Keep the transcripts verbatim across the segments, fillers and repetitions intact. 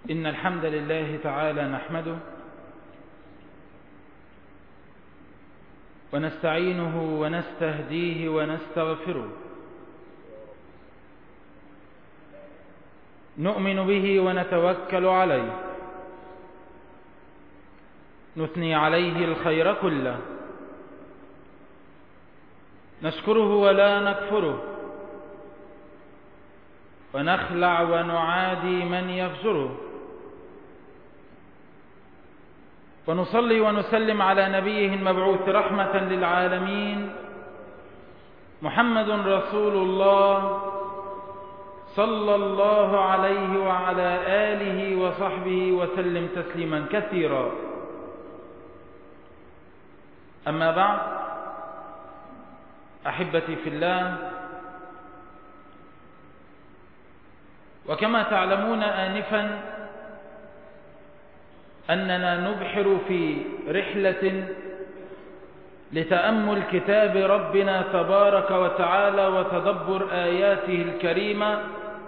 إن الحمد لله تعالى نحمده ونستعينه ونستهديه ونستغفره، نؤمن به ونتوكل عليه، نثني عليه الخير كله، نشكره ولا نكفره، ونخلع ونعادي من يفجره، ونصلي ونسلم على نبيه المبعوث رحمة للعالمين محمد رسول الله صلى الله عليه وعلى آله وصحبه وسلم تسليما كثيرا. أما بعد، أحبتي في الله، وكما تعلمون آنفا أننا نبحر في رحلة لتأمل كتاب ربنا تبارك وتعالى وتدبر آياته الكريمة،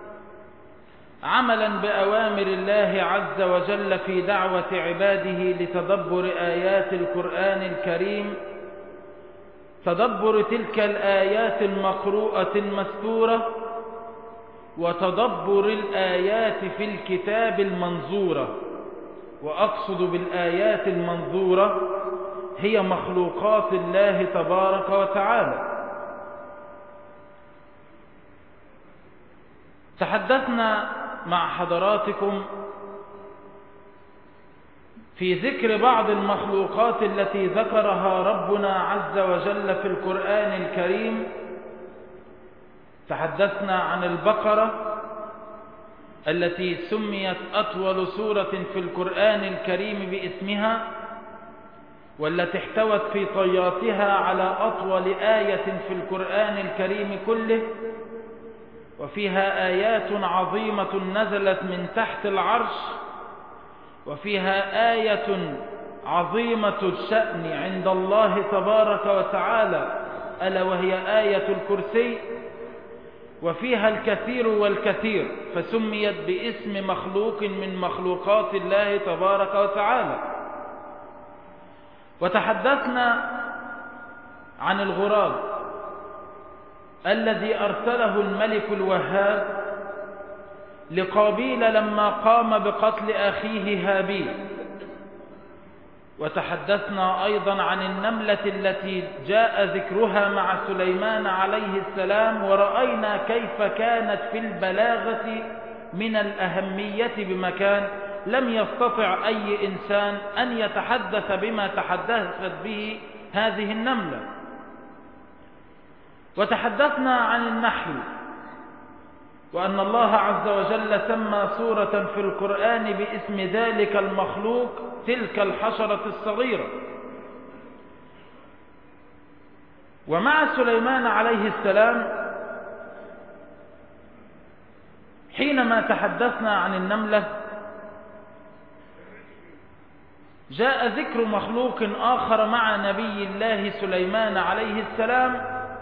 عملا بأوامر الله عز وجل في دعوة عباده لتدبر آيات القرآن الكريم، تدبر تلك الآيات المقروءة المستورة، وتدبر الآيات في الكتاب المنظورة. وأقصد بالآيات المنظورة هي مخلوقات الله تبارك وتعالى. تحدثنا مع حضراتكم في ذكر بعض المخلوقات التي ذكرها ربنا عز وجل في القرآن الكريم. تحدثنا عن البقرة التي سميت أطول سورة في القرآن الكريم باسمها، والتي احتوت في طياتها على أطول آية في القرآن الكريم كله، وفيها آيات عظيمة نزلت من تحت العرش، وفيها آية عظيمة الشأن عند الله تبارك وتعالى ألا وهي آية الكرسي، وفيها الكثير والكثير، فسميت باسم مخلوق من مخلوقات الله تبارك وتعالى. وتحدثنا عن الغراب الذي أرسله الملك الوهاب لقابيل لما قام بقتل أخيه هابيل. وتحدثنا أيضا عن النملة التي جاء ذكرها مع سليمان عليه السلام، ورأينا كيف كانت في البلاغة من الأهمية بمكان لم يستطع أي إنسان أن يتحدث بما تحدثت به هذه النملة. وتحدثنا عن النحل، وأن الله عز وجل سمى سورة في القرآن باسم ذلك المخلوق تلك الحشرة الصغيرة. ومع سليمان عليه السلام حينما تحدثنا عن النملة جاء ذكر مخلوق آخر مع نبي الله سليمان عليه السلام،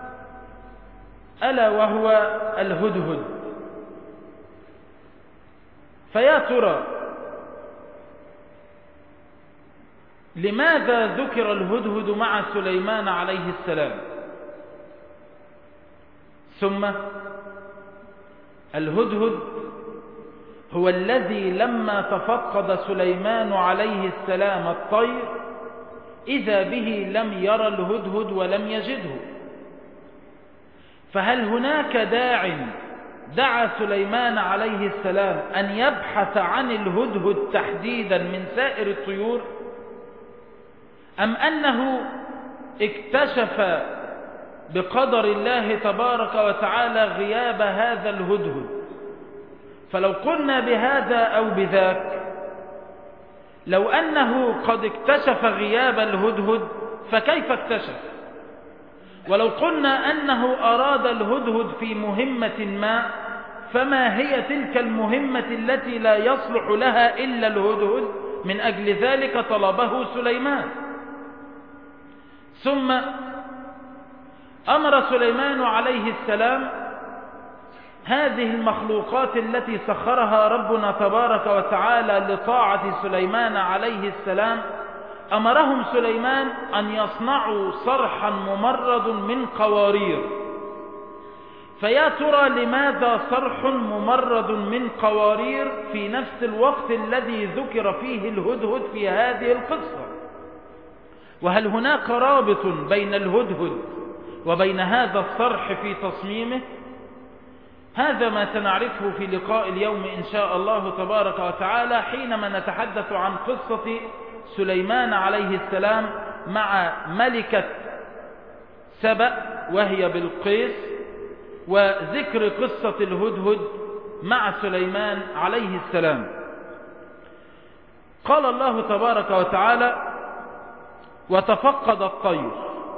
ألا وهو الهدهد. فيا ترى لماذا ذكر الهدهد مع سليمان عليه السلام؟ ثم الهدهد هو الذي لما تفقد سليمان عليه السلام الطير إذا به لم يرى الهدهد ولم يجده. فهل هناك داع دعا سليمان عليه السلام أن يبحث عن الهدهد تحديدا من سائر الطيور، أم أنه اكتشف بقدر الله تبارك وتعالى غياب هذا الهدهد؟ فلو قلنا بهذا أو بذاك، لو أنه قد اكتشف غياب الهدهد فكيف اكتشف؟ ولو قلنا أنه أراد الهدهد في مهمة ما، فما هي تلك المهمة التي لا يصلح لها إلا الهدهد؟ من أجل ذلك طلبه سليمان. ثم أمر سليمان عليه السلام هذه المخلوقات التي سخرها ربنا تبارك وتعالى لطاعة سليمان عليه السلام، أمرهم سليمان أن يصنعوا صرحا ممرد من قوارير. فيا ترى لماذا صرح ممرد من قوارير في نفس الوقت الذي ذكر فيه الهدهد في هذه القصة؟ وهل هناك رابط بين الهدهد وبين هذا الصرح في تصميمه؟ هذا ما سنعرفه في لقاء اليوم إن شاء الله تبارك وتعالى، حينما نتحدث عن قصة سليمان عليه السلام مع ملكة سبأ وهي بلقيس، وذكر قصة الهدهد مع سليمان عليه السلام. قال الله تبارك وتعالى: وتفقد الطير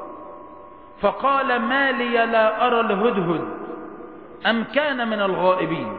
فقال ما لي لا أرى الهدهد أم كان من الغائبين.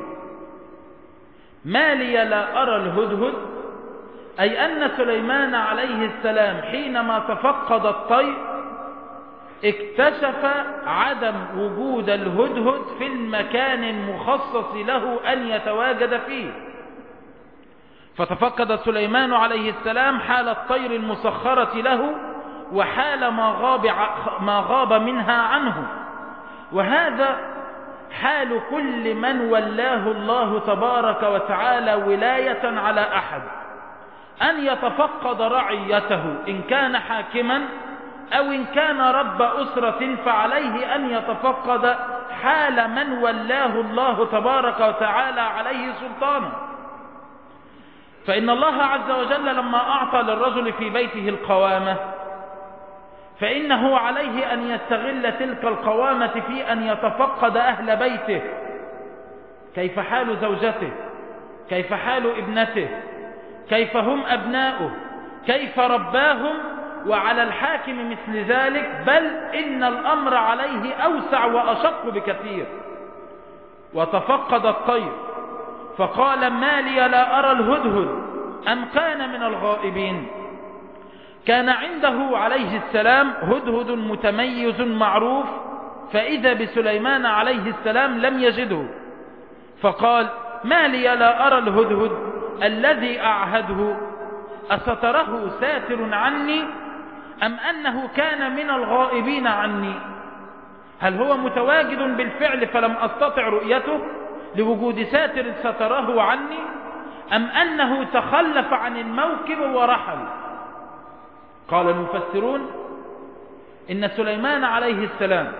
ما لي لا أرى الهدهد أي أن سليمان عليه السلام حينما تفقد الطير اكتشف عدم وجود الهدهد في المكان المخصص له أن يتواجد فيه. فتفقد سليمان عليه السلام حال الطير المسخرة له وحال ما غاب, ما غاب منها عنه. وهذا حال كل من ولاه الله تبارك وتعالى ولاية على أحد، أن يتفقد رعيته إن كان حاكما أو إن كان رب أسرة، فعليه أن يتفقد حال من ولاه الله تبارك وتعالى عليه سلطانا. فإن الله عز وجل لما أعطى للرجل في بيته القوامة، فإنه عليه أن يستغل تلك القوامة في أن يتفقد أهل بيته، كيف حال زوجته، كيف حال ابنته، كيف هم أبناؤه، كيف رباهم. وعلى الحاكم مثل ذلك، بل إن الأمر عليه أوسع وأشق بكثير. وتفقد الطير فقال ما لي لا أرى الهدهد أم كان من الغائبين. كان عنده عليه السلام هدهد متميز معروف، فإذا بسليمان عليه السلام لم يجده، فقال ما لي لا أرى الهدهد الذي أعهده أستره ساتر عني أم أنه كان من الغائبين عني. هل هو متواجد بالفعل فلم أستطع رؤيته لوجود ساتر ستره عني، أم أنه تخلف عن الموكب ورحل؟ قال المفسرون إن سليمان عليه السلام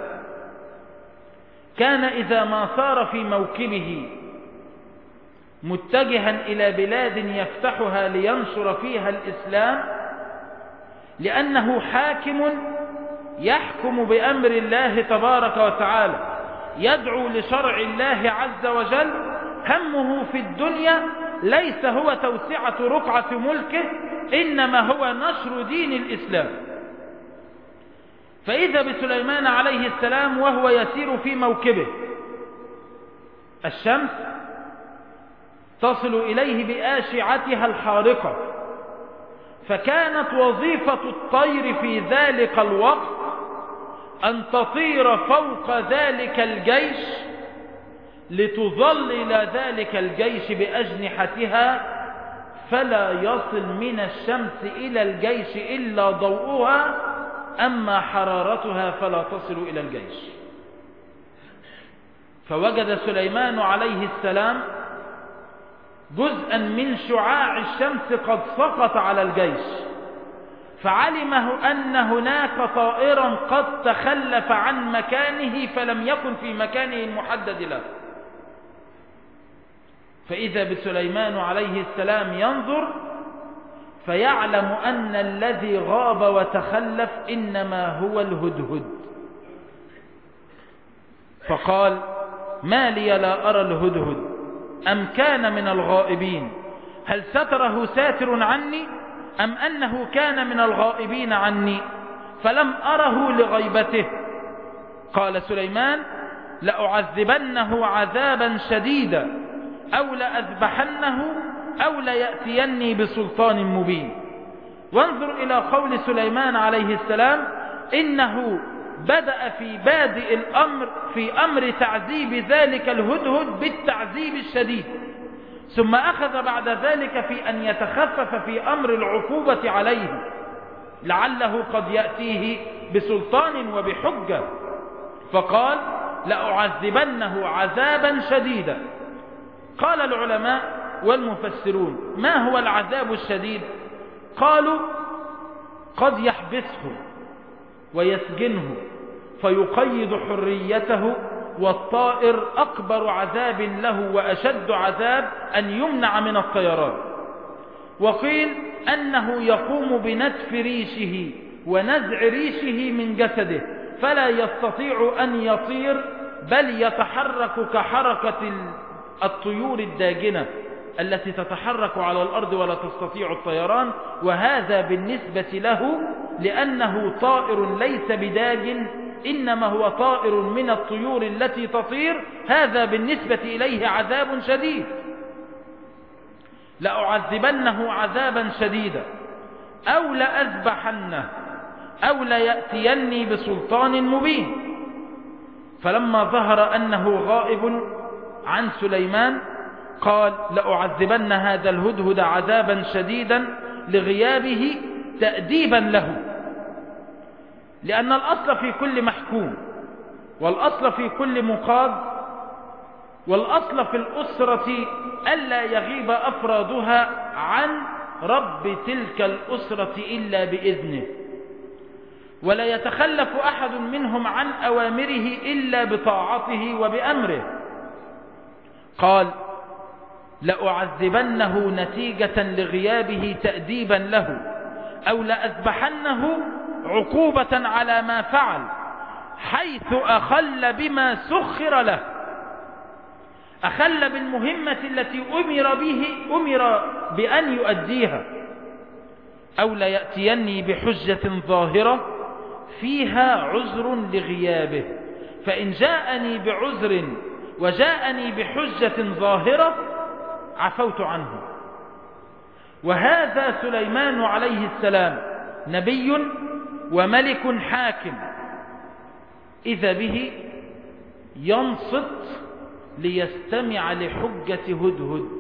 كان إذا ما سار في موكبه متجها إلى بلاد يفتحها لينشر فيها الإسلام، لأنه حاكم يحكم بأمر الله تبارك وتعالى، يدعو لشرع الله عز وجل، همه في الدنيا ليس هو توسعة رقعة ملكه، إنما هو نشر دين الإسلام. فإذا بسليمان عليه السلام وهو يسير في موكبه الشمس تصل إليه بآشعتها الحارقة، فكانت وظيفة الطير في ذلك الوقت أن تطير فوق ذلك الجيش لتظلل ذلك الجيش بأجنحتها، فلا يصل من الشمس إلى الجيش إلا ضوءها، أما حرارتها فلا تصل إلى الجيش. فوجد سليمان عليه السلام جزءا من شعاع الشمس قد سقط على الجيش، فعلمه أن هناك طائرا قد تخلف عن مكانه فلم يكن في مكانه المحدد له. فإذا بسليمان عليه السلام ينظر فيعلم أن الذي غاب وتخلف إنما هو الهدهد، فقال ما لي لا أرى الهدهد أم كان من الغائبين. هل ستره ساتر عني أم أنه كان من الغائبين عني فلم أره لغيبته؟ قال سليمان لأعذبنه عذابا شديدا أو لأذبحنه أو ليأتيني بسلطان مبين. وانظر إلى قول سليمان عليه السلام إنه بدأ في بادئ الأمر في أمر تعذيب ذلك الهدهد بالتعذيب الشديد، ثم أخذ بعد ذلك في أن يتخفف في أمر العقوبة عليه لعله قد يأتيه بسلطان وبحجة، فقال لأعذبنه عذابا شديدا. قال العلماء والمفسرون ما هو العذاب الشديد؟ قالوا قد يحبسه ويسجنه فيقيد حريته، والطائر أكبر عذاب له وأشد عذاب أن يمنع من الطيران. وقيل أنه يقوم بنتف ريشه ونزع ريشه من جسده فلا يستطيع أن يطير، بل يتحرك كحركة الطيور الداجنة التي تتحرك على الأرض ولا تستطيع الطيران. وهذا بالنسبة له لأنه طائر ليس بداج، إنما هو طائر من الطيور التي تطير، هذا بالنسبة إليه عذاب شديد. لأعذبنه عذابا شديدا أو لأذبحنه أو ليأتيني بسلطان مبين. فلما ظهر أنه غائب عن سليمان قال لأعذبن هذا الهدهد عذابا شديدا لغيابه تأديبا له، لأن الأصل في كل محكوم، والأصل في كل مقاد، والأصل في الأسرة ألا يغيب أفرادها عن رب تلك الأسرة إلا بإذنه، ولا يتخلف أحد منهم عن أوامره إلا بطاعته وبأمره. قال لأعذبنه نتيجة لغيابه تأديبا له أو لأذبحنه عقوبة على ما فعل، حيث أخل بما سخر له، أخل بالمهمة التي أمر به أمر بأن يؤديها. أو ليأتيني بحجة ظاهرة فيها عذر لغيابه، فإن جاءني بعذر وجاءني بحجة ظاهرة عفوت عنه. وهذا سليمان عليه السلام نبي وملك حاكم، إذا به ينصت ليستمع لحجة هدهد.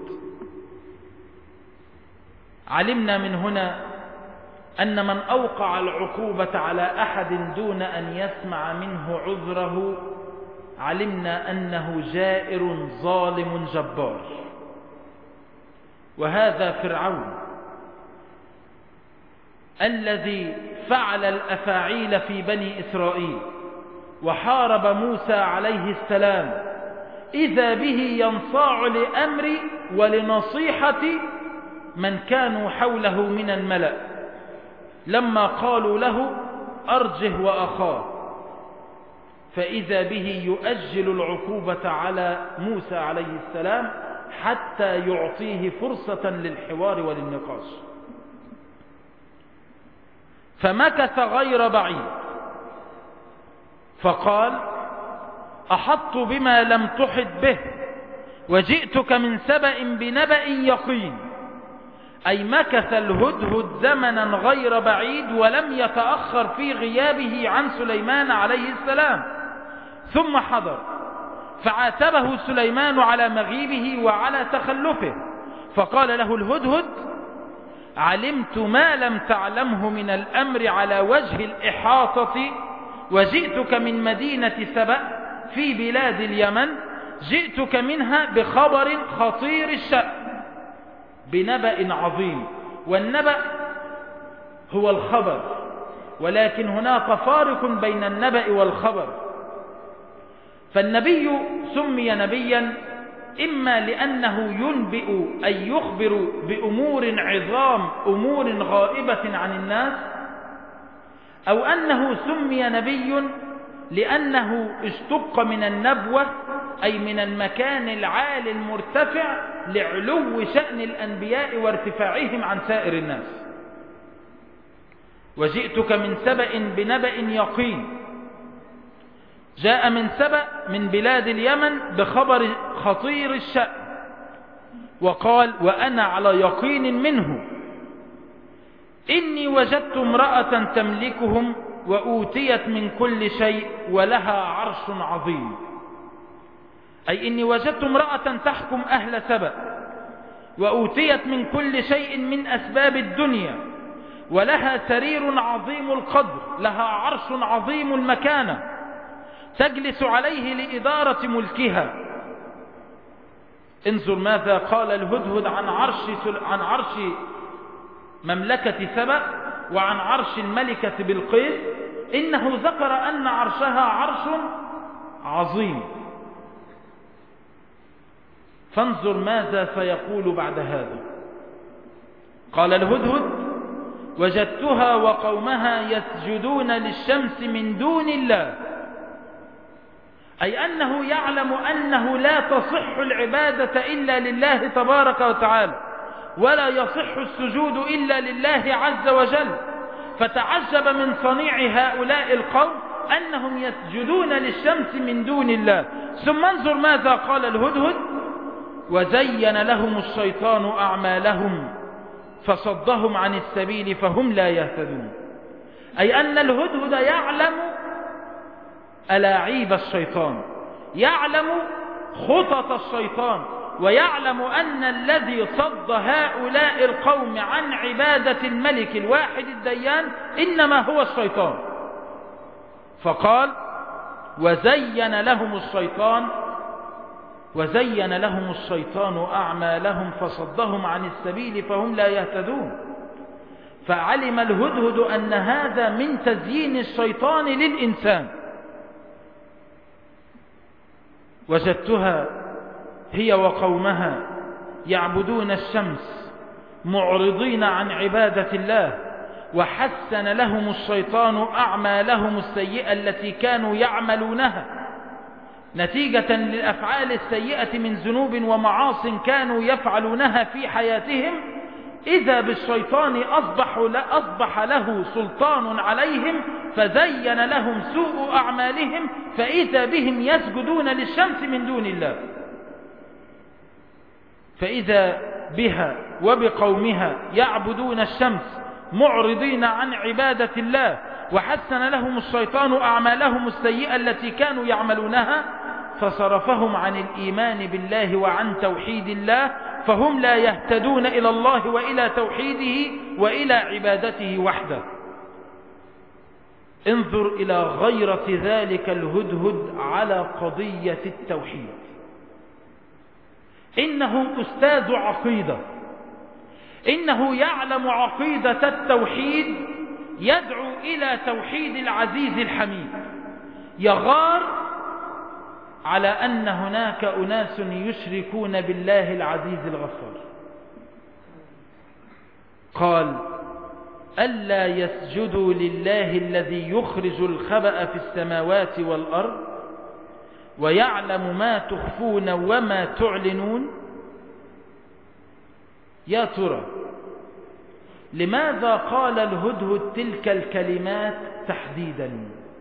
علمنا من هنا أن من أوقع العقوبة على أحد دون أن يسمع منه عذره علمنا أنه جائر ظالم جبار. وهذا فرعون الذي فعل الأفاعيل في بني إسرائيل وحارب موسى عليه السلام، إذا به ينصاع لأمر ولنصيحة من كانوا حوله من الملأ لما قالوا له أرجه وأخاه، فإذا به يؤجل العقوبة على موسى عليه السلام حتى يعطيه فرصة للحوار وللنقاش. فمكث غير بعيد فقال أحط بما لم تحط به وجئتك من سبأ بنبأ يقين، أي مكث الهدهد زمنا غير بعيد ولم يتأخر في غيابه عن سليمان عليه السلام، ثم حضر فعاتبه سليمان على مغيبه وعلى تخلفه، فقال له الهدهد علمت ما لم تعلمه من الأمر على وجه الإحاطة، وجئتك من مدينة سبأ في بلاد اليمن، جئتك منها بخبر خطير الشأن بنبأ عظيم. والنبأ هو الخبر، ولكن هناك فارق بين النبأ والخبر. فالنبي سمي نبيا إما لأنه ينبئ أي يخبر بأمور عظام، أمور غائبة عن الناس، أو أنه سمي نبي لأنه اشتق من النبوة أي من المكان العالي المرتفع لعلو شأن الأنبياء وارتفاعهم عن سائر الناس. وجئتك من سبأ بنبأ يقين، جاء من سبأ من بلاد اليمن بخبر خطير الشأن، وقال وأنا على يقين منه إني وجدت امرأة تملكهم وأوتيت من كل شيء ولها عرش عظيم. أي إني وجدت امرأة تحكم أهل سبأ وأوتيت من كل شيء من أسباب الدنيا ولها سرير عظيم القدر، لها عرش عظيم المكانة تجلس عليه لإدارة ملكها. انظر ماذا قال الهدهد عن عرش, عن عرش مملكة سبأ وعن عرش الملكة بلقيس، إنه ذكر أن عرشها عرش عظيم. فانظر ماذا سيقول بعد هذا. قال الهدهد: وجدتها وقومها يسجدون للشمس من دون الله، أي أنه يعلم أنه لا تصح العبادة إلا لله تبارك وتعالى، ولا يصح السجود إلا لله عز وجل. فتعجب من صنيع هؤلاء القوم أنهم يسجدون للشمس من دون الله. ثم انظر ماذا قال الهدهد: وزين لهم الشيطان أعمالهم فصدهم عن السبيل فهم لا يهتدون. أي أن الهدهد يعلم ألاعيب الشيطان، يعلم خطط الشيطان، ويعلم أن الذي صد هؤلاء القوم عن عبادة الملك الواحد الديان إنما هو الشيطان. فقال: وزين لهم الشيطان وزين لهم الشيطان أعمالهم فصدهم عن السبيل فهم لا يهتدون. فعلم الهدهد أن هذا من تزيين الشيطان للإنسان. وجدتها هي وقومها يعبدون الشمس معرضين عن عبادة الله، وحسن لهم الشيطان أعمالهم السيئة التي كانوا يعملونها نتيجة للأفعال السيئة من ذنوب ومعاص كانوا يفعلونها في حياتهم. إذا بالشيطان أصبح, أصبح له سلطان عليهم فزين لهم سوء أعمالهم، فإذا بهم يسجدون للشمس من دون الله. فإذا بها وبقومها يعبدون الشمس معرضين عن عبادة الله، وحسن لهم الشيطان أعمالهم السيئة التي كانوا يعملونها فصرفهم عن الإيمان بالله وعن توحيد الله، فهم لا يهتدون إلى الله وإلى توحيده وإلى عبادته وحده. انظر إلى غيرة ذلك الهدهد على قضية التوحيد. إنه أستاذ عقيدة، إنه يعلم عقيدة التوحيد، يدعو إلى توحيد العزيز الحميد، يغار على أن هناك أناس يشركون بالله العزيز الغفار. قال: ألا يسجدوا لله الذي يخرج الخبأ في السماوات والأرض ويعلم ما تخفون وما تعلنون. يا ترى لماذا قال الهدهد تلك الكلمات تحديدا؟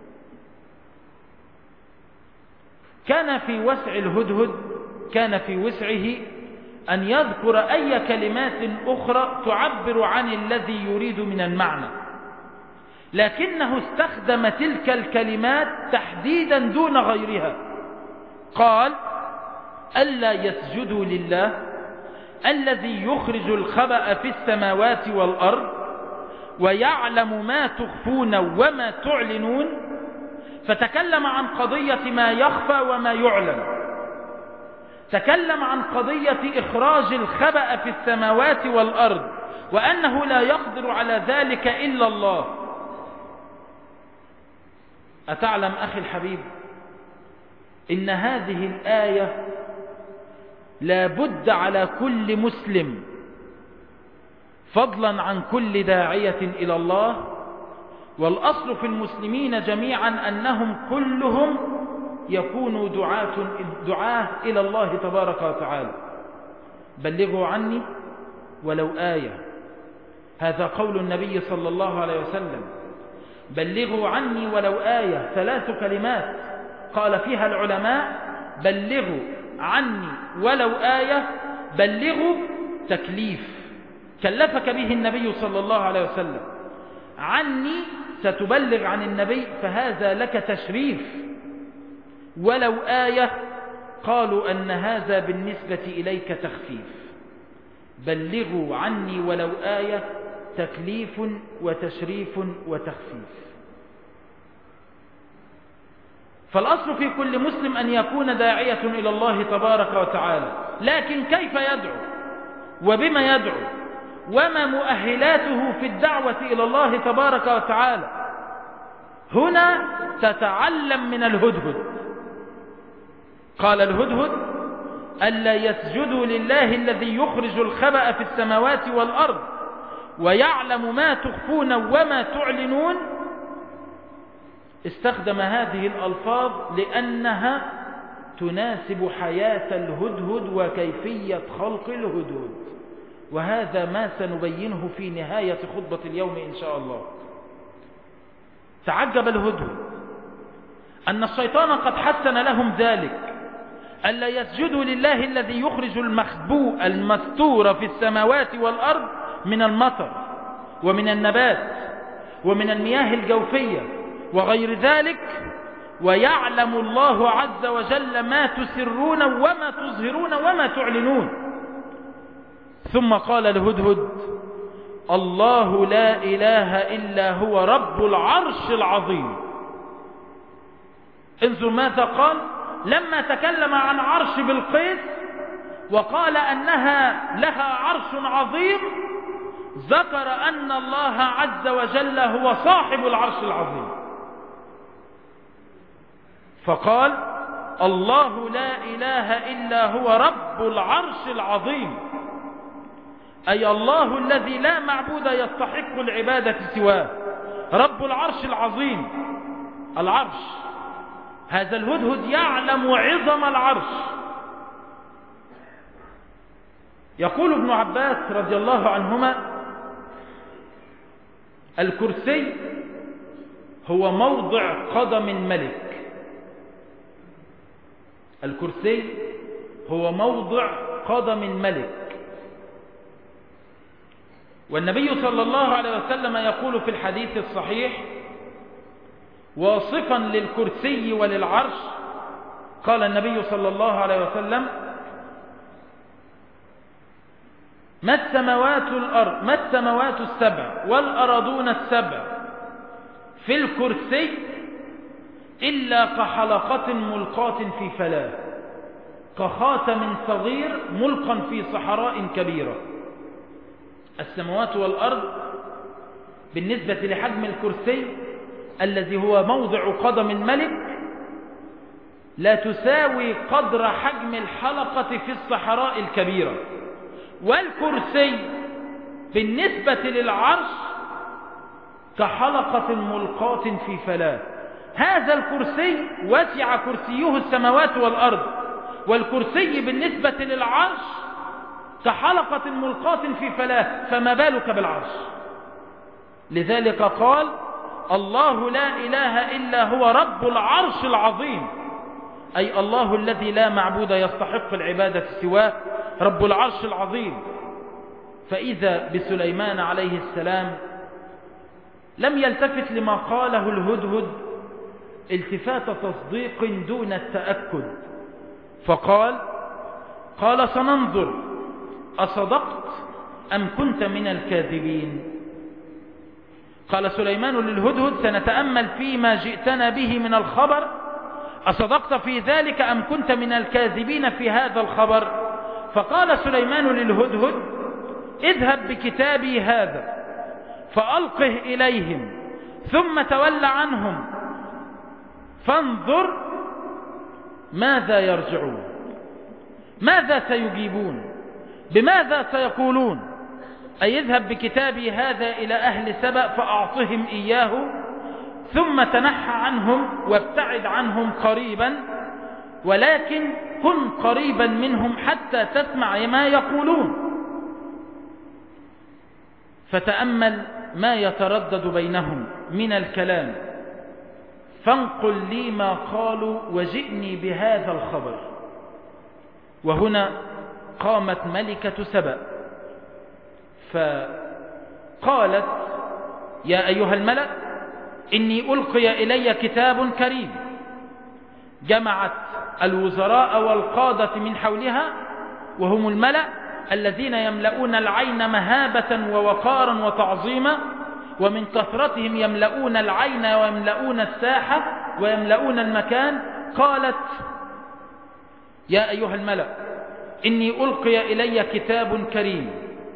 كان في وسع الهدهد كان في وسعه أن يذكر أي كلمات أخرى تعبر عن الذي يريد من المعنى، لكنه استخدم تلك الكلمات تحديدا دون غيرها. قال: ألا يسجدوا لله الذي يخرج الخبأ في السماوات والأرض ويعلم ما تخفون وما تعلنون. فتكلم عن قضية ما يخفى وما يعلن، تكلم عن قضية إخراج الخبأ في السماوات والأرض، وأنه لا يقدر على ذلك إلا الله. أتعلم أخي الحبيب إن هذه الآية لا بد على كل مسلم فضلا عن كل داعية إلى الله، والأصل في المسلمين جميعا أنهم كلهم يكونوا دعاة, دعاة إلى الله تبارك وتعالى. بلغوا عني ولو آية، هذا قول النبي صلى الله عليه وسلم. بلغوا عني ولو آية، ثلاث كلمات قال فيها العلماء: بلغوا عني ولو آية. بلغوا تكليف كلفك به النبي صلى الله عليه وسلم، عني ستبلغ عن النبي فهذا لك تشريف، ولو آية قالوا أن هذا بالنسبة إليك تخفيف. بلغوا عني ولو آية تكليف وتشريف وتخفيف. فالأصل في كل مسلم أن يكون داعية إلى الله تبارك وتعالى، لكن كيف يدعو وبما يدعو وما مؤهلاته في الدعوة إلى الله تبارك وتعالى؟ هنا تتعلم من الهدهد. قال الهدهد: ألا يسجدوا لله الذي يخرج الخبأ في السماوات والأرض ويعلم ما تخفون وما تعلنون. استخدم هذه الألفاظ لأنها تناسب حياة الهدهد وكيفية خلق الهدهد، وهذا ما سنبينه في نهاية خطبة اليوم إن شاء الله. تعجب الهدهد أن الشيطان قد حسن لهم ذلك، ألا يسجدوا لله الذي يخرج المخبوء المستور في السماوات والأرض من المطر ومن النبات ومن المياه الجوفية وغير ذلك، ويعلم الله عز وجل ما تسرون وما تظهرون وما تعلنون. ثم قال الهدهد: الله لا إله إلا هو رب العرش العظيم. انظر ماذا قال لما تكلم عن عرش بلقيس وقال أنها لها عرش عظيم، ذكر أن الله عز وجل هو صاحب العرش العظيم، فقال: الله لا إله إلا هو رب العرش العظيم، أي الله الذي لا معبود يستحق العبادة سواه، رب العرش العظيم. العرش، هذا الهدهد يعلم عظم العرش. يقول ابن عباس رضي الله عنهما: الكرسي هو موضع قدم الملك. الكرسي هو موضع قدم الملك. والنبي صلى الله عليه وسلم يقول في الحديث الصحيح واصفا للكرسي وللعرش، قال النبي صلى الله عليه وسلم: ما السماوات الأرض ما السماوات السبع والأرضون السبع في الكرسي إلا كحلقة ملقاة في فلاة، كخاتم صغير ملقا في صحراء كبيرة. السماوات والأرض بالنسبة لحجم الكرسي الذي هو موضع قدم الملك لا تساوي قدر حجم الحلقة في الصحراء الكبيرة، والكرسي بالنسبة للعرش كحلقة ملقاة في فلاة. هذا الكرسي وسع كرسيه السماوات والأرض، والكرسي بالنسبة للعرش كحلقة ملقاة في فلاة، فما بالك بالعرش؟ لذلك قال: الله لا إله إلا هو رب العرش العظيم، أي الله الذي لا معبود يستحق العبادة سواه، رب العرش العظيم. فإذا بسليمان عليه السلام لم يلتفت لما قاله الهدهد التفات تصديق دون التأكد، فقال: قال سننظر أصدقت أم كنت من الكاذبين. قال سليمان للهدهد: سنتأمل فيما جئتنا به من الخبر، أصدقت في ذلك أم كنت من الكاذبين في هذا الخبر؟ فقال سليمان للهدهد: اذهب بكتابي هذا فألقه إليهم ثم تول عنهم فانظر ماذا يرجعون، ماذا سيجيبون، بماذا سيقولون. أي اذهب بكتابي هذا إلى أهل سبأ فأعطهم إياه ثم تنحى عنهم وابتعد عنهم قريبا، ولكن كن قريبا منهم حتى تسمع ما يقولون، فتأمل ما يتردد بينهم من الكلام، فانقل لي ما قالوا وجئني بهذا الخبر. وهنا قامت ملكة سبأ فقالت: يا أيها الملأ إني ألقي إلي كتاب كريم. جمعت الوزراء والقادة من حولها وهم الملأ الذين يملؤون العين مهابة ووقارا وتعظيما، ومن كثرتهم يملؤون العين ويملؤون الساحة ويملؤون المكان. قالت: يا أيها الملأ إني ألقي إلي كتاب كريم.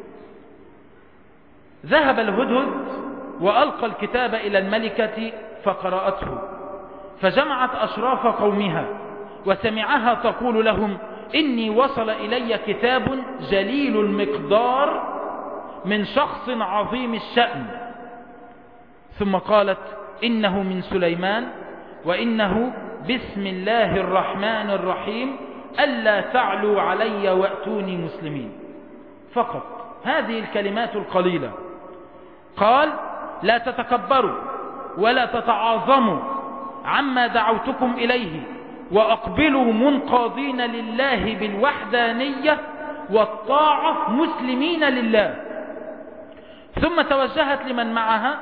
ذهب الهدهد وألقى الكتاب إلى الملكة فقرأته، فجمعت أشراف قومها وسمعها تقول لهم: إني وصل إلي كتاب جليل المقدار من شخص عظيم الشأن. ثم قالت: إنه من سليمان وإنه بسم الله الرحمن الرحيم ألا تعلوا علي وأتوني مسلمين. فقط هذه الكلمات القليلة. قال: لا تتكبروا ولا تتعاظموا عما دعوتكم إليه، وأقبلوا منقادين لله بالوحدانية والطاعة مسلمين لله. ثم توجهت لمن معها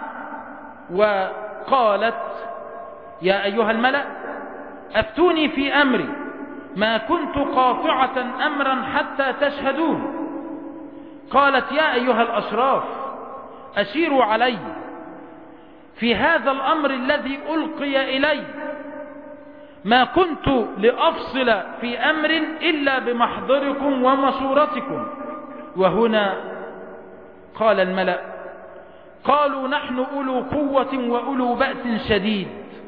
وقالت: يا أيها الملأ أفتوني في أمري، ما كنت قاطعة أمرا حتى تشهدون. قالت: يا أيها الأشراف أشيروا علي في هذا الأمر الذي ألقي إلي، ما كنت لأفصل في أمر إلا بمحضركم ومشورتكم. وهنا قال الملأ: قالوا نحن أولو قوة وأولو بأس شديد،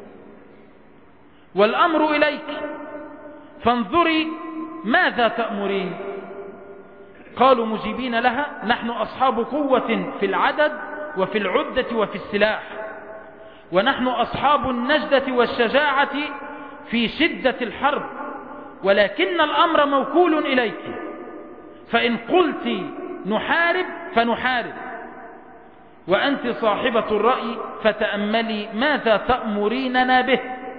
والأمر إليك، فانظري ماذا تأمرين. قالوا مجيبين لها: نحن أصحاب قوة في العدد وفي العدة وفي السلاح، ونحن أصحاب النجدة والشجاعة في شدة الحرب، ولكن الأمر موكول إليك، فإن قلت نحارب فنحارب، وأنت صاحبة الرأي فتأملي ماذا تأمريننا به،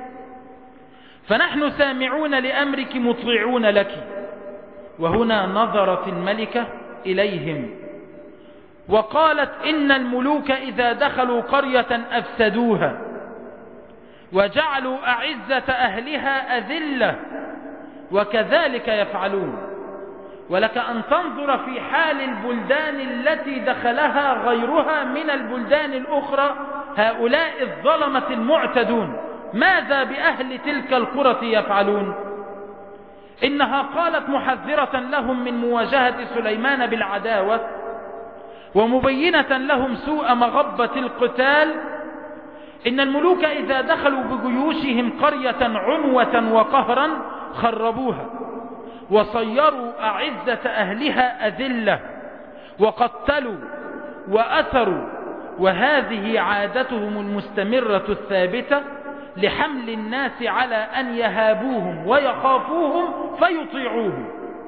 فنحن سامعون لأمرك مطيعون لك. وهنا نظرت الملكة إليهم وقالت: إن الملوك إذا دخلوا قرية أفسدوها وجعلوا أعزة أهلها أذلة، وكذلك يفعلون. ولك أن تنظر في حال البلدان التي دخلها غيرها من البلدان الأخرى، هؤلاء الظلمة المعتدون ماذا بأهل تلك القرى يفعلون؟ إنها قالت محذرة لهم من مواجهة سليمان بالعداوة، ومبينة لهم سوء مغبة القتال: إن الملوك إذا دخلوا بجيوشهم قرية عنوة وقهرا خربوها، وصيروا أعزة أهلها أذلة، وقتلوا وأثروا، وهذه عادتهم المستمرة الثابتة لحمل الناس على أن يهابوهم ويخافوهم فيطيعوهم.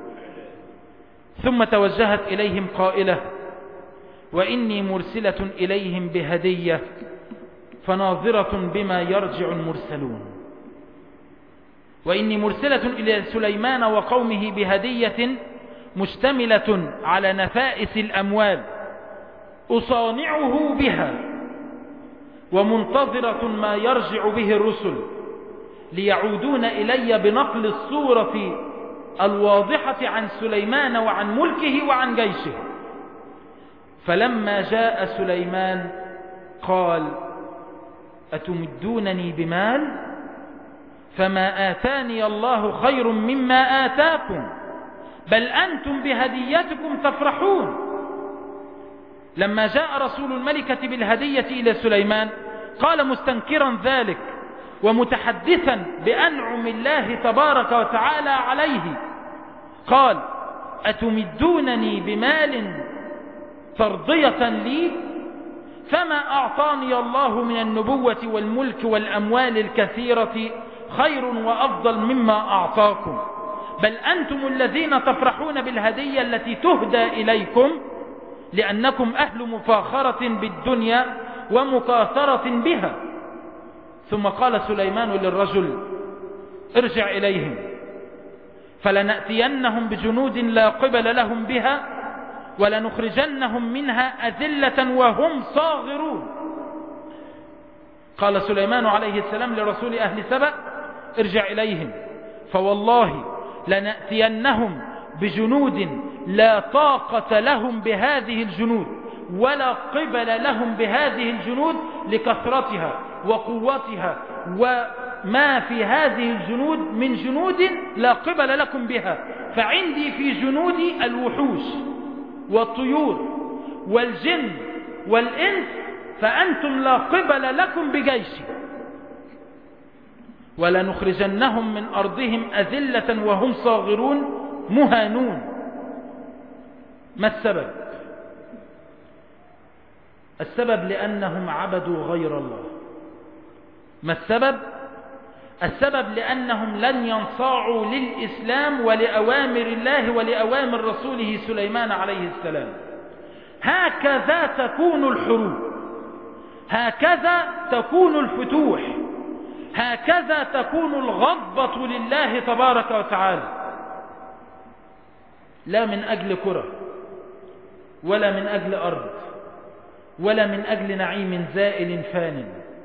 ثم توجهت إليهم قائلة: وإني مرسلة إليهم بهدية فناظرة بما يرجع المرسلون. وإني مرسلة إلى سليمان وقومه بهدية مشتملة على نفائس الأموال أصانعه بها، ومنتظرة ما يرجع به الرسل ليعودون إلي بنقل الصورة الواضحة عن سليمان وعن ملكه وعن جيشه. فلما جاء سليمان قال: أتمدونني بمال؟ فما آتاني الله خير مما آتاكم، بل أنتم بهديتكم تفرحون. لما جاء رسول الملكة بالهدية إلى سليمان قال مستنكرا ذلك ومتحدثا بأنعم الله تبارك وتعالى عليه، قال: أتمدونني بمال ترضية لي؟ فما أعطاني الله من النبوة والملك والأموال الكثيرة خير وأفضل مما أعطاكم، بل أنتم الذين تفرحون بالهدية التي تهدى إليكم لأنكم أهل مفاخرة بالدنيا ومكاثرة بها. ثم قال سليمان للرجل: ارجع إليهم فلنأتينهم بجنود لا قبل لهم بها ولنخرجنهم منها أذلة وهم صاغرون. قال سليمان عليه السلام لرسول أهل سبأ ارجع إليهم فوالله لنأتينهم بجنود لا طاقة لهم بهذه الجنود ولا قبل لهم بهذه الجنود لكثرتها وقوتها وما في هذه الجنود من جنود لا قبل لكم بها، فعندي في جنودي الوحوش والطيور والجن والإنس فأنتم لا قبل لكم بجيشي، ولنخرجنهم من أرضهم أذلة وهم صاغرون مهانون. ما السبب؟ السبب لأنهم عبدوا غير الله. ما السبب؟ السبب لأنهم لن ينصاعوا للإسلام ولأوامر الله ولأوامر رسوله سليمان عليه السلام. هكذا تكون الحروب، هكذا تكون الفتوح، هكذا تكون الغضبة لله تبارك وتعالى، لا من أجل كرة ولا من أجل أرض ولا من أجل نعيم زائل فان.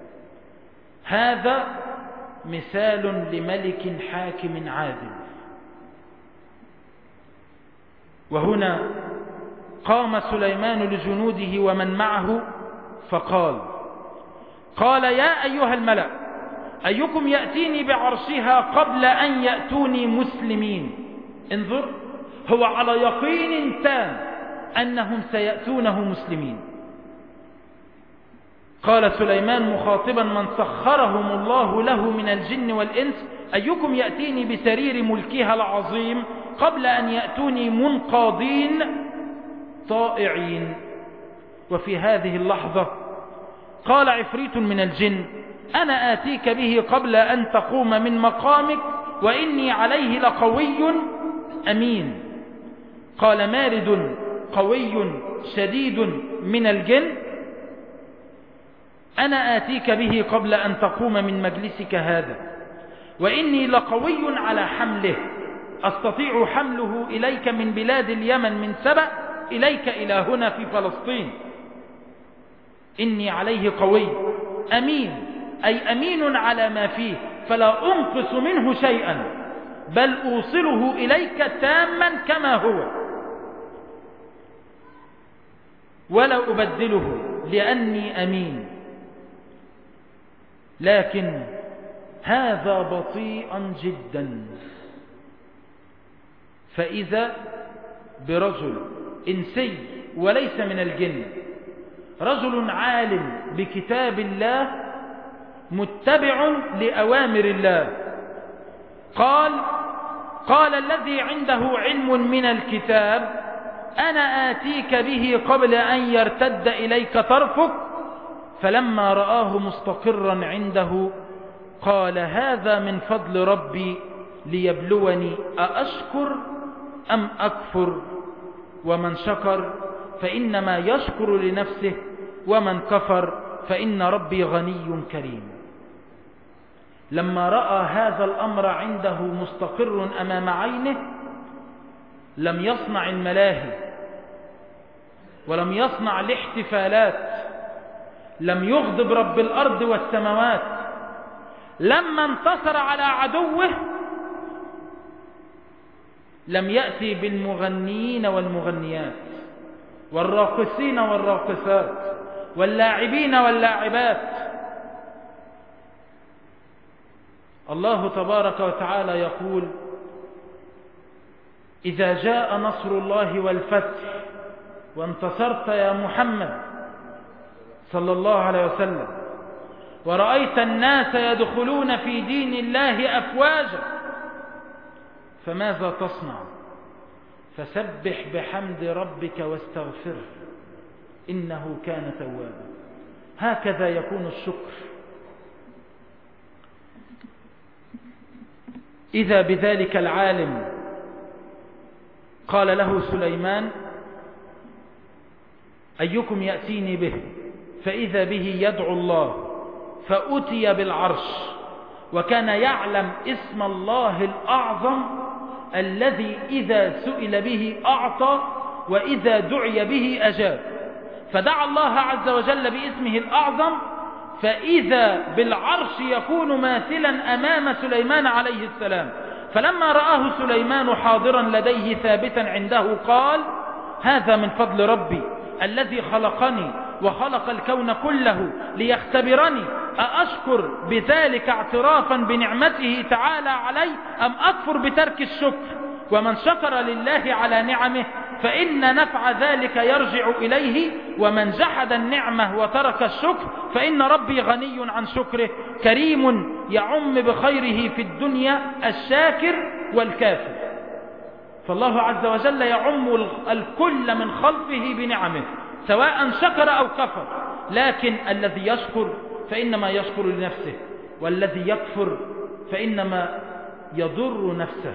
هذا مثال لملك حاكم عادل. وهنا قام سليمان لجنوده ومن معه فقال قال يا أيها الملأ أيكم يأتيني بعرشها قبل أن يأتوني مسلمين. انظر، هو على يقين تام أنهم سيأتونه مسلمين. قال سليمان مخاطبا من سخرهم الله له من الجن والإنس أيكم يأتيني بسرير ملكها العظيم قبل أن يأتوني منقادين طائعين. وفي هذه اللحظة قال عفريت من الجن أنا آتيك به قبل أن تقوم من مقامك وإني عليه لقوي أمين. قال مارد قوي شديد من الجن أنا آتيك به قبل أن تقوم من مجلسك هذا وإني لقوي على حمله، أستطيع حمله إليك من بلاد اليمن من سبأ إليك إلى هنا في فلسطين. إني عليه قوي أمين، أي أمين على ما فيه، فلا أنقص منه شيئا بل أوصله إليك تاما كما هو ولا أبدله لأني أمين. لكن هذا بطيئا جدا. فإذا برجل إنسي وليس من الجن، رجل عالم بكتاب الله متبع لأوامر الله، قال قال الذي عنده علم من الكتاب أنا آتيك به قبل أن يرتد إليك طرفك. فلما رآه مستقرا عنده قال هذا من فضل ربي ليبلوني أأشكر أم أكفر، ومن شكر فإنما يشكر لنفسه ومن كفر فإن ربي غني كريم. لما رأى هذا الأمر عنده مستقر أمام عينه لم يصنع الملاهي ولم يصنع الاحتفالات، لم يغضب رب الأرض والسماوات. لما انتصر على عدوه لم يأتي بالمغنيين والمغنيات والراقصين والراقصات واللاعبين واللاعبات. الله تبارك وتعالى يقول إذا جاء نصر الله والفتح وانتصرت يا محمد صلى الله عليه وسلم ورأيت الناس يدخلون في دين الله أفواجا فماذا تصنع؟ فسبح بحمد ربك واستغفره إنه كان توابا. هكذا يكون الشكر. إذا بذلك العالم قال له سليمان أيكم يأتيني به، فإذا به يدعو الله فأتي بالعرش، وكان يعلم اسم الله الأعظم الذي إذا سئل به أعطى وإذا دعي به أجاب، فدعا الله عز وجل باسمه الأعظم فإذا بالعرش يكون ماثلا أمام سليمان عليه السلام. فلما رآه سليمان حاضرا لديه ثابتا عنده قال: هذا من فضل ربي الذي خلقني وخلق الكون كله ليختبرني أأشكر بذلك اعترافا بنعمته تعالى علي أم أكفر بترك الشكر؟ ومن شكر لله على نعمه فإن نفع ذلك يرجع إليه، ومن جحد النعمة وترك الشكر فإن ربي غني عن شكره كريم يعم بخيره في الدنيا الشاكر والكافر. فالله عز وجل يعم الكل من خلقه بنعمه سواء شكر أو كفر، لكن الذي يشكر فإنما يشكر لنفسه، والذي يكفر فإنما يضر نفسه.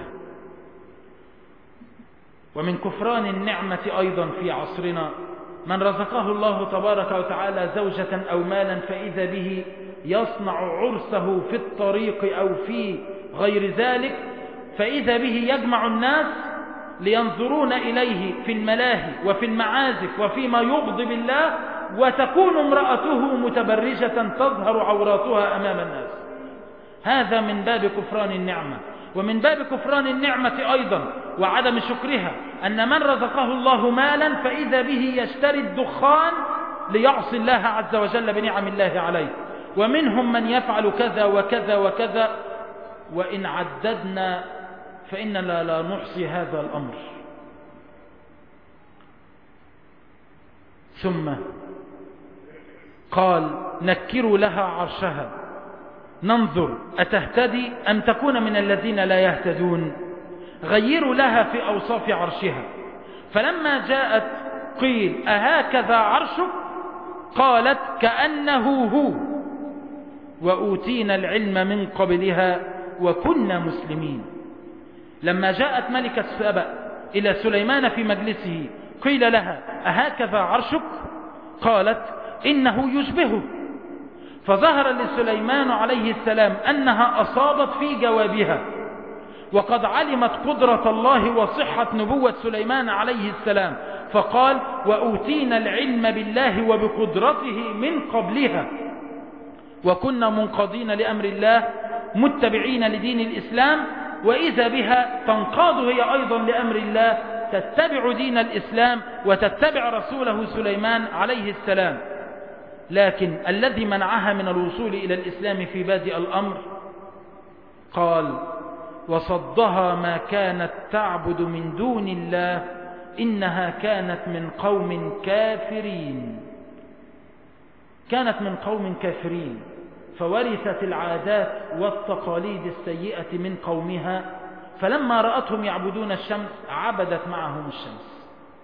ومن كفران النعمة أيضا في عصرنا من رزقه الله تبارك وتعالى زوجة أو مالا فإذا به يصنع عرسه في الطريق أو في غير ذلك، فإذا به يجمع الناس لينظرون إليه في الملاهي وفي المعازف وفيما يغضب الله، وتكون امرأته متبرجة تظهر عوراتها أمام الناس. هذا من باب كفران النعمة. ومن باب كفران النعمة أيضا وعدم شكرها أن من رزقه الله مالا فإذا به يشتري الدخان ليعصي الله عز وجل بنعم الله عليه. ومنهم من يفعل كذا وكذا وكذا، وإن عددنا فإننا لا نحصي هذا الأمر. ثم قال: نكروا لها عرشها ننظر أتهتدي أم تكون من الذين لا يهتدون. غيروا لها في أوصاف عرشها. فلما جاءت قيل: أهكذا عرشك؟ قالت: كأنه هو، وأوتينا العلم من قبلها وكنا مسلمين. لما جاءت ملكة سبأ إلى سليمان في مجلسه قيل لها: أهكذا عرشك؟ قالت: إنه يشبهه. فظهر لسليمان عليه السلام أنها أصابت في جوابها، وقد علمت قدرة الله وصحة نبوة سليمان عليه السلام، فقال: وأوتينا العلم بالله وبقدرته من قبلها وكنا منقادين لأمر الله متبعين لدين الإسلام. وإذا بها تنقاد هي أيضا لأمر الله، تتبع دين الإسلام وتتبع رسوله سليمان عليه السلام. لكن الذي منعها من الوصول إلى الإسلام في بادئ الأمر قال: وصدها ما كانت تعبد من دون الله إنها كانت من قوم كافرين. كانت من قوم كافرين فورثت العادات والتقاليد السيئة من قومها، فلما رأتهم يعبدون الشمس عبدت معهم الشمس.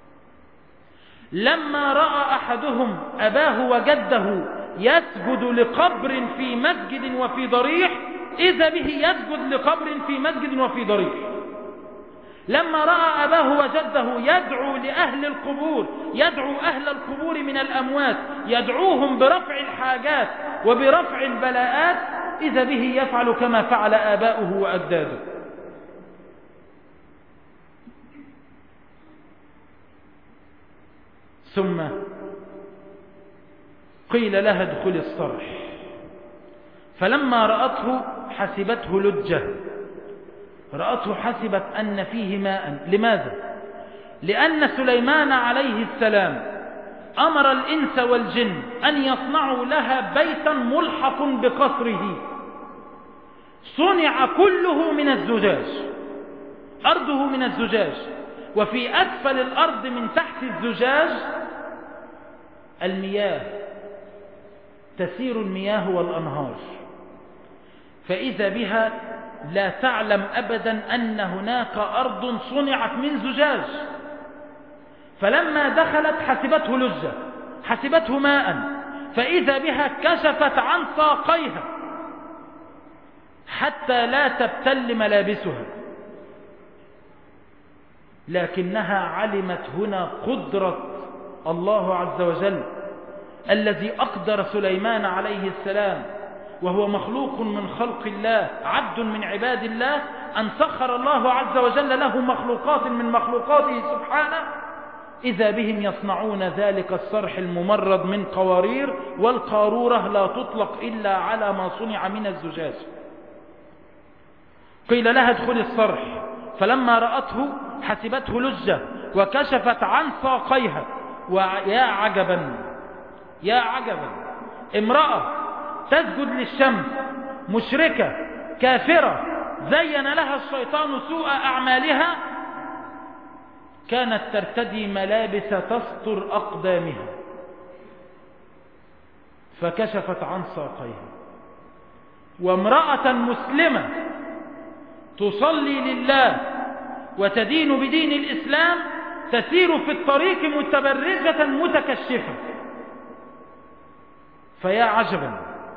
لما رأى أحدهم أباه وجده يسجد لقبر في مسجد وفي ضريح إذا به يسجد لقبر في مسجد وفي ضريح. لما رأى أباه وجده يدعو لأهل القبور، يدعو أهل القبور من الأموات، يدعوهم برفع الحاجات وبرفع البلاءات، إذا به يفعل كما فعل آباؤه وأجداده. ثم قيل لها ادخل الصرح، فلما رأته حسبته لجة، رأته حسبت أن فيه ماء. لماذا؟ لأن سليمان عليه السلام أمر الإنس والجن أن يصنعوا لها بيتا ملحق بقصره، صنع كله من الزجاج، أرضه من الزجاج، وفي أسفل الأرض من تحت الزجاج المياه، تسير المياه والأنهار، فإذا بها لا تعلم أبدا أن هناك أرض صنعت من زجاج. فلما دخلت حسبته لجة، حسبته ماء، فإذا بها كشفت عن ساقيها حتى لا تبتل ملابسها، لكنها علمت هنا قدرة الله عز وجل الذي أقدر سليمان عليه السلام، وهو مخلوق من خلق الله، عبد من عباد الله، أن سخر الله عز وجل له مخلوقات من مخلوقاته سبحانه إذا بهم يصنعون ذلك الصرح الممرد من قوارير، والقارورة لا تطلق إلا على ما صنع من الزجاج. قيل لها ادخل الصرح، فلما رأته حسبته لجة وكشفت عن ساقيها. ويا عجبا يا عجبا، امرأة تسجد للشمس، مشركة كافرة زين لها الشيطان سوء أعمالها، كانت ترتدي ملابس تستر أقدامها فكشفت عن ساقيها. وامرأة مسلمة تصلي لله وتدين بدين الإسلام تسير في الطريق متبرجة متكشفة. فيا عجبا.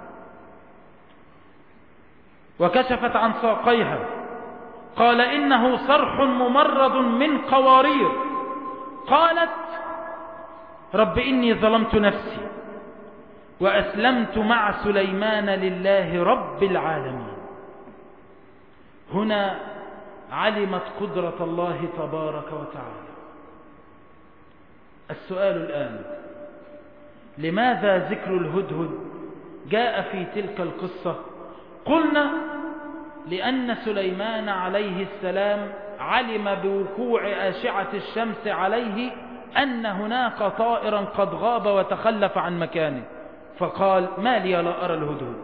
وكشفت عن ساقيها. قال إنه صرح ممرد من قوارير. قالت رب إني ظلمت نفسي وأسلمت مع سليمان لله رب العالمين. هنا علمت قدرة الله تبارك وتعالى. السؤال الآن: لماذا ذكر الهدهد جاء في تلك القصة؟ قلنا لأن سليمان عليه السلام علم بوقوع أشعة الشمس عليه أن هناك طائرا قد غاب وتخلف عن مكانه، فقال ما لي لا أرى الهدهد.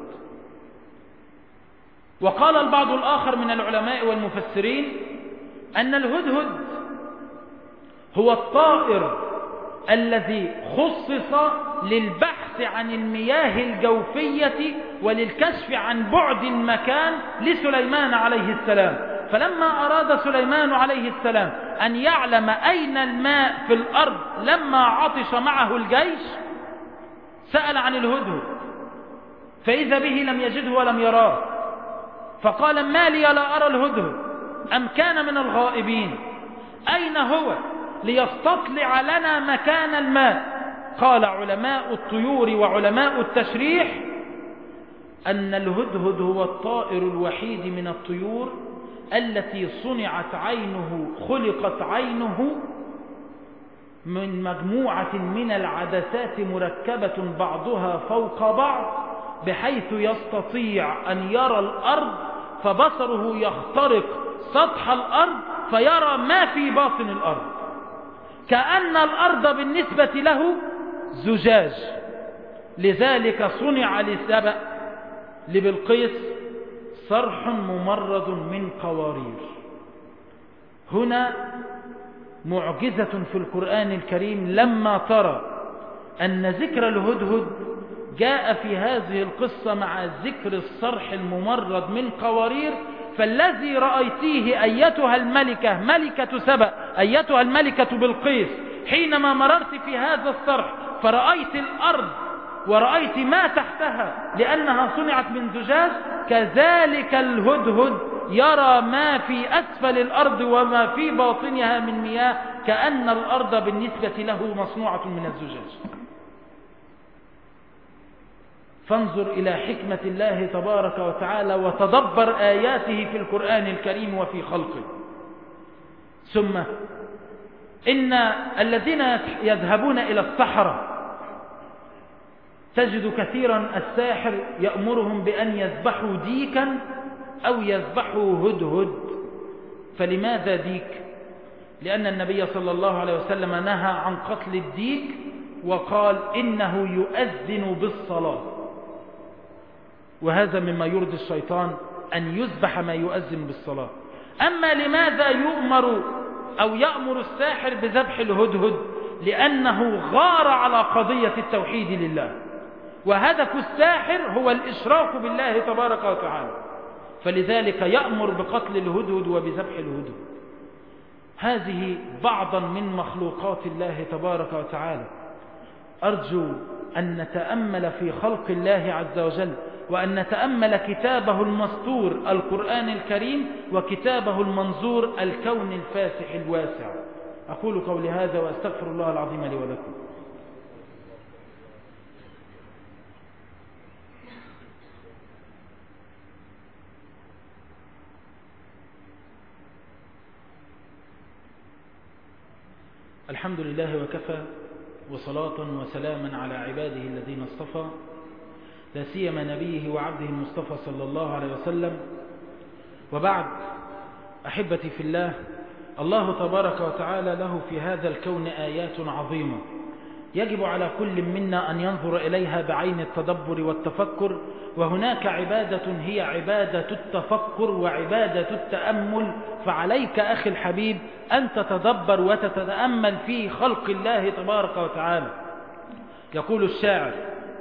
وقال البعض الآخر من العلماء والمفسرين أن الهدهد هو الطائر الذي خصص للبحث عن المياه الجوفية وللكشف عن بعد المكان لسليمان عليه السلام. فلما أراد سليمان عليه السلام أن يعلم أين الماء في الأرض لما عطش معه الجيش سأل عن الهدهد، فإذا به لم يجده ولم يراه، فقال ما لي لا أرى الهدهد أم كان من الغائبين؟ أين هو ليستطلع لنا مكان الماء؟ قال علماء الطيور وعلماء التشريح أن الهدهد هو الطائر الوحيد من الطيور التي صنعت عينه خلقت عينه من مجموعة من العدسات مركبة بعضها فوق بعض، بحيث يستطيع أن يرى الأرض فبصره يخترق سطح الأرض فيرى ما في باطن الأرض، كأن الأرض بالنسبة له زجاج. لذلك صنع لسبأ لبلقيس صرح ممرد من قوارير. هنا معجزة في القرآن الكريم لما ترى أن ذكر الهدهد جاء في هذه القصة مع ذكر الصرح الممرد من قوارير. فالذي رأيتيه أيتها الملكة ملكة سبأ، أيتها الملكة بلقيس، حينما مررت في هذا الصرح فرأيت الأرض ورأيت ما تحتها لأنها صنعت من زجاج، كذلك الهدهد يرى ما في أسفل الأرض وما في باطنها من مياه، كأن الأرض بالنسبة له مصنوعة من الزجاج. فانظر إلى حكمة الله تبارك وتعالى وتدبر آياته في القرآن الكريم وفي خلقه. ثم إن الذين يذهبون إلى السحرة تجد كثيرا الساحر يأمرهم بأن يذبحوا ديكا أو يذبحوا هدهد. فلماذا ديك؟ لأن النبي صلى الله عليه وسلم نهى عن قتل الديك وقال إنه يؤذن بالصلاة، وهذا مما يرضي الشيطان أن يذبح ما يؤذن بالصلاة. أما لماذا يؤمر أو يأمر الساحر بذبح الهدهد؟ لأنه غار على قضية التوحيد لله، وهدف الساحر هو الإشراك بالله تبارك وتعالى، فلذلك يأمر بقتل الهدهد وبذبح الهدهد. هذه بعضا من مخلوقات الله تبارك وتعالى. أرجو أن نتأمل في خلق الله عز وجل، وأن نتأمل كتابه المسطور القرآن الكريم وكتابه المنظور الكون الفاسح الواسع. أقول قولي هذا وأستغفر الله العظيم لي ولكم. الحمد لله وكفى، وصلاة وسلاما على عباده الذين اصطفى، لا سيما نبيه وعبده المصطفى صلى الله عليه وسلم. وبعد، أحبتي في الله، الله تبارك وتعالى له في هذا الكون آيات عظيمة يجب على كل منا أن ينظر إليها بعين التدبر والتفكر. وهناك عبادة هي عبادة التفكر وعبادة التأمل، فعليك أخي الحبيب أن تتدبر وتتأمل في خلق الله تبارك وتعالى. يقول الشاعر: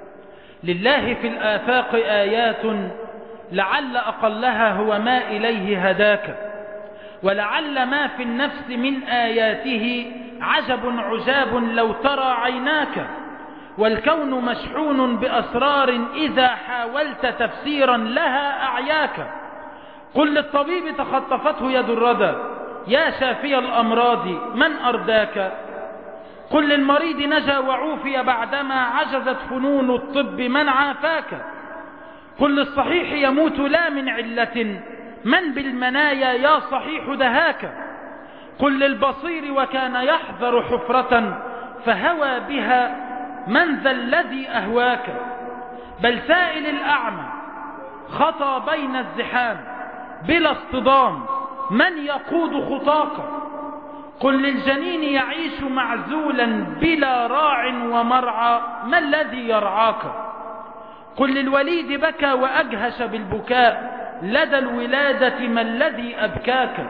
لله في الآفاق آيات لعل أقلها هو ما إليه هداك، ولعل ما في النفس من آياته عجب عجاب لو ترى عيناك، والكون مشحون بأسرار إذا حاولت تفسيرا لها أعياك. قل للطبيب تخطفته يد الردى يا شافي الأمراض من أرداك، قل للمريض نجا وعوفي بعدما عجزت فنون الطب من عافاك، قل للصحيح يموت لا من علة من بالمنايا يا صحيح دهاك، قل للبصير وكان يحذر حفرة فهوى بها من ذا الذي أهواك، بل سائل الأعمى خطى بين الزحام بلا اصطدام من يقود خطاك، قل للجنين يعيش معزولا بلا راع ومرعى ما الذي يرعاك، قل للوليد بكى وأجهش بالبكاء لدى الولادة ما الذي أبكاك،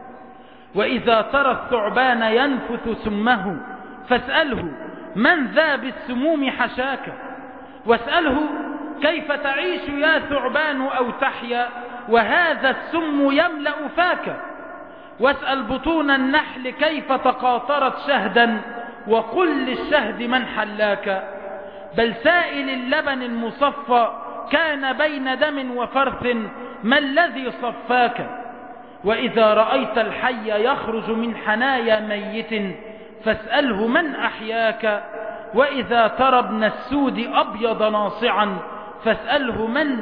وإذا ترى الثعبان ينفث سمه فاسأله من ذا بالسموم حشاك، واسأله كيف تعيش يا ثعبان أو تحيا وهذا السم يملأ فاك، واسأل بطون النحل كيف تقاطرت شهدا وقل للشهد من حلاك، بل سائل اللبن المصفى كان بين دم وفرث ما الذي صفاك، وإذا رأيت الحي يخرج من حنايا ميت فاسأله من أحياك، وإذا ترى ابن السود أبيض ناصعا فاسأله من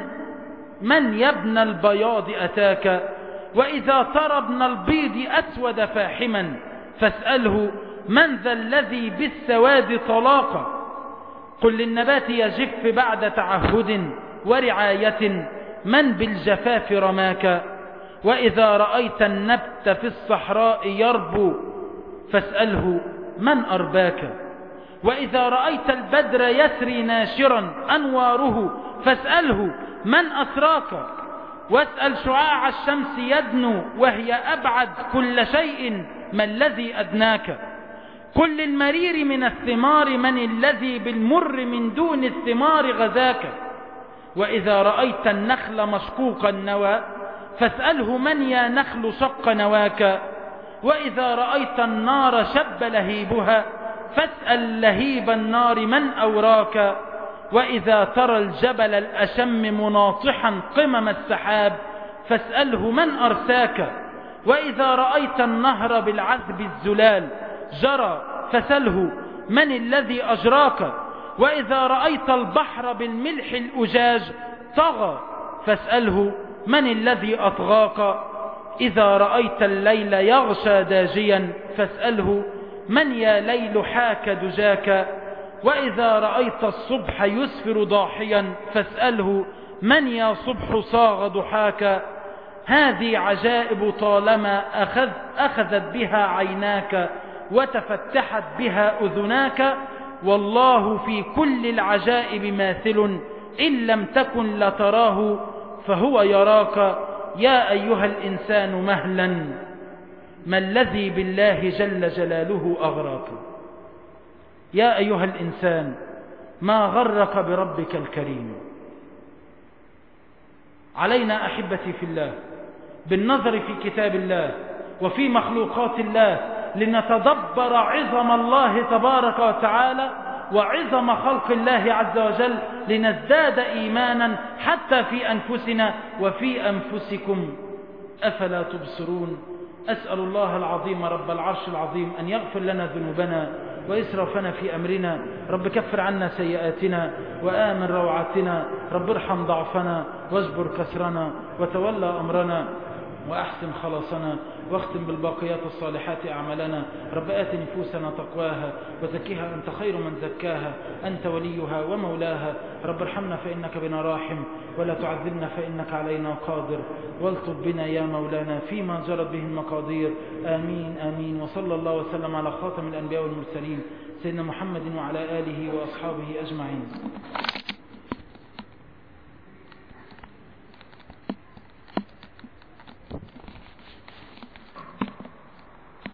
من يبنى البياض أتاك، وإذا ترى ابن البيض أسود فاحما فاسأله من ذا الذي بالسواد طلاق، قل للنبات يجف بعد تعهد ورعاية من بالجفاف رماك، وإذا رأيت النبت في الصحراء يربو فاسأله من أرباك، وإذا رأيت البدر يسري ناشرا أنواره فاسأله من أسراك، واسأل شعاع الشمس يدنو وهي أبعد كل شيء ما الذي أدناك، كل المرير من الثمار من الذي بالمر من دون الثمار غزاك، وإذا رأيت النخل مشقوق النوى فاسأله من يا نخل شق نواك، وإذا رأيت النار شب لهيبها فاسأل لهيب النار من أوراك، وإذا ترى الجبل الأشم مناطحا قمم السحاب فاسأله من أرساك، وإذا رأيت النهر بالعذب الزلال جرى فاسأله من الذي أجراك، وإذا رأيت البحر بالملح الأجاج طغى فاسأله من الذي أطغاك، إذا رأيت الليل يغشى داجيا فاسأله من يا ليل حاك دجاك، وإذا رأيت الصبح يسفر ضاحيا فاسأله من يا صبح صاغ ضحاك، هذه عجائب طالما أخذ أخذت بها عيناك وتفتحت بها أذناك، والله في كل العجائب ماثل إن لم تكن لتراه فهو يراك، يا أيها الإنسان مهلا ما الذي بالله جل جلاله أغراك، يا أيها الإنسان ما غرك بربك الكريم. علينا أحبتي في الله بالنظر في كتاب الله وفي مخلوقات الله لنتدبر عظم الله تبارك وتعالى وعظم خلق الله عز وجل، لنزداد إيمانا حتى في أنفسنا وفي أنفسكم، أفلا تبصرون. أسأل الله العظيم رب العرش العظيم أن يغفر لنا ذنوبنا وإسرافنا في أمرنا، رب كفر عنا سيئاتنا وآمن روعاتنا، رب ارحم ضعفنا واجبر كسرنا وتولى أمرنا. وأحسن خلاصنا، واختم بالباقيات الصالحات أعمالنا. رب آت نفوسنا تقواها وزكها أنت خير من زكاها، أنت وليها ومولاها. رب ارحمنا فإنك بنا راحم، ولا تعذبنا فإنك علينا قادر، والطف بنا يا مولانا فيما جرت به المقادير. آمين آمين. وصلى الله وسلم على خاتم الأنبياء والمرسلين سيدنا محمد وعلى آله وأصحابه أجمعين.